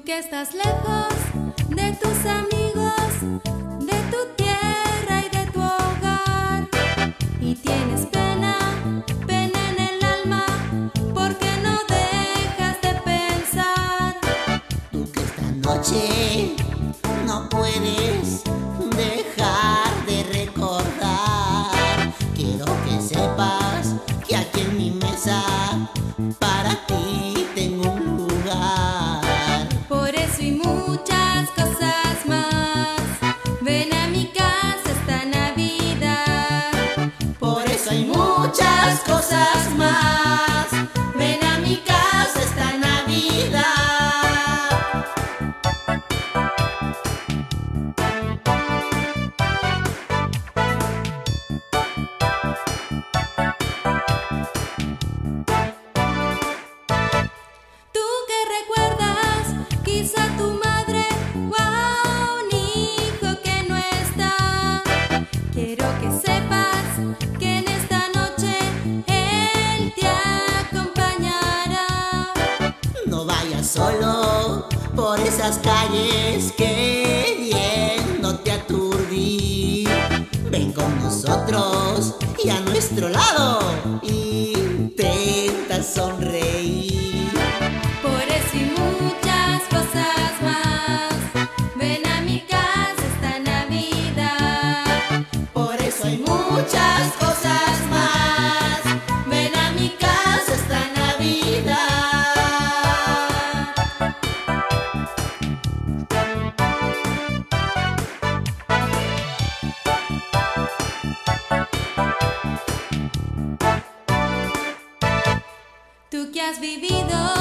que estás lejos de tus amigos, de tu tierra y de tu hogar, y tienes pena, pena en el alma, porque no dejas de pensar. Tú que esta noche no puedes dejar de recordar. Quiero que sepas que aquí en mi mesa para ti tengo un lugar. Por eso y muchas cosas más, ven a mi casa esta Navidad. Por eso hay muchas cosas más. Ven a mi casa esta Navidad. Tú que recuerdas quizá tu madre o a un hijo que no está, quiero que sepas que en esta noche él te acompañará. No vayas solo por esas calles queriéndote aturdir. Ven con nosotros y a nuestro lado intenta sonreír. Por eso y muchas cosas más, ven a mi casa esta Navidad. Por eso hay muchas cosas más. Ven a mi casa esta Navidad. Tú que has vivido